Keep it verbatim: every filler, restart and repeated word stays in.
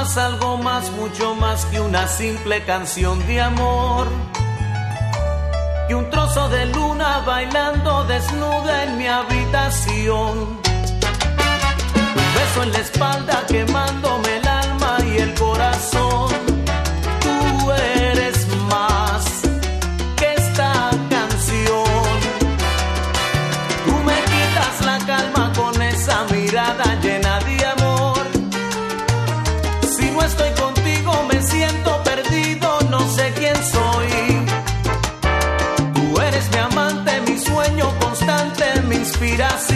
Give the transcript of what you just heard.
más, algo más, mucho más que una simple canción de amor. Y un trozo de luna bailando desnuda en mi habitación. Un beso en la espalda quemándome el alma y el corazón. Tú eres más que esta canción. Tú me quitas la calma con esa mirada llena de amor. Si no estoy contigo me siento perdido, no sé quién soy. Mi amante, mi sueño constante, mi inspiración.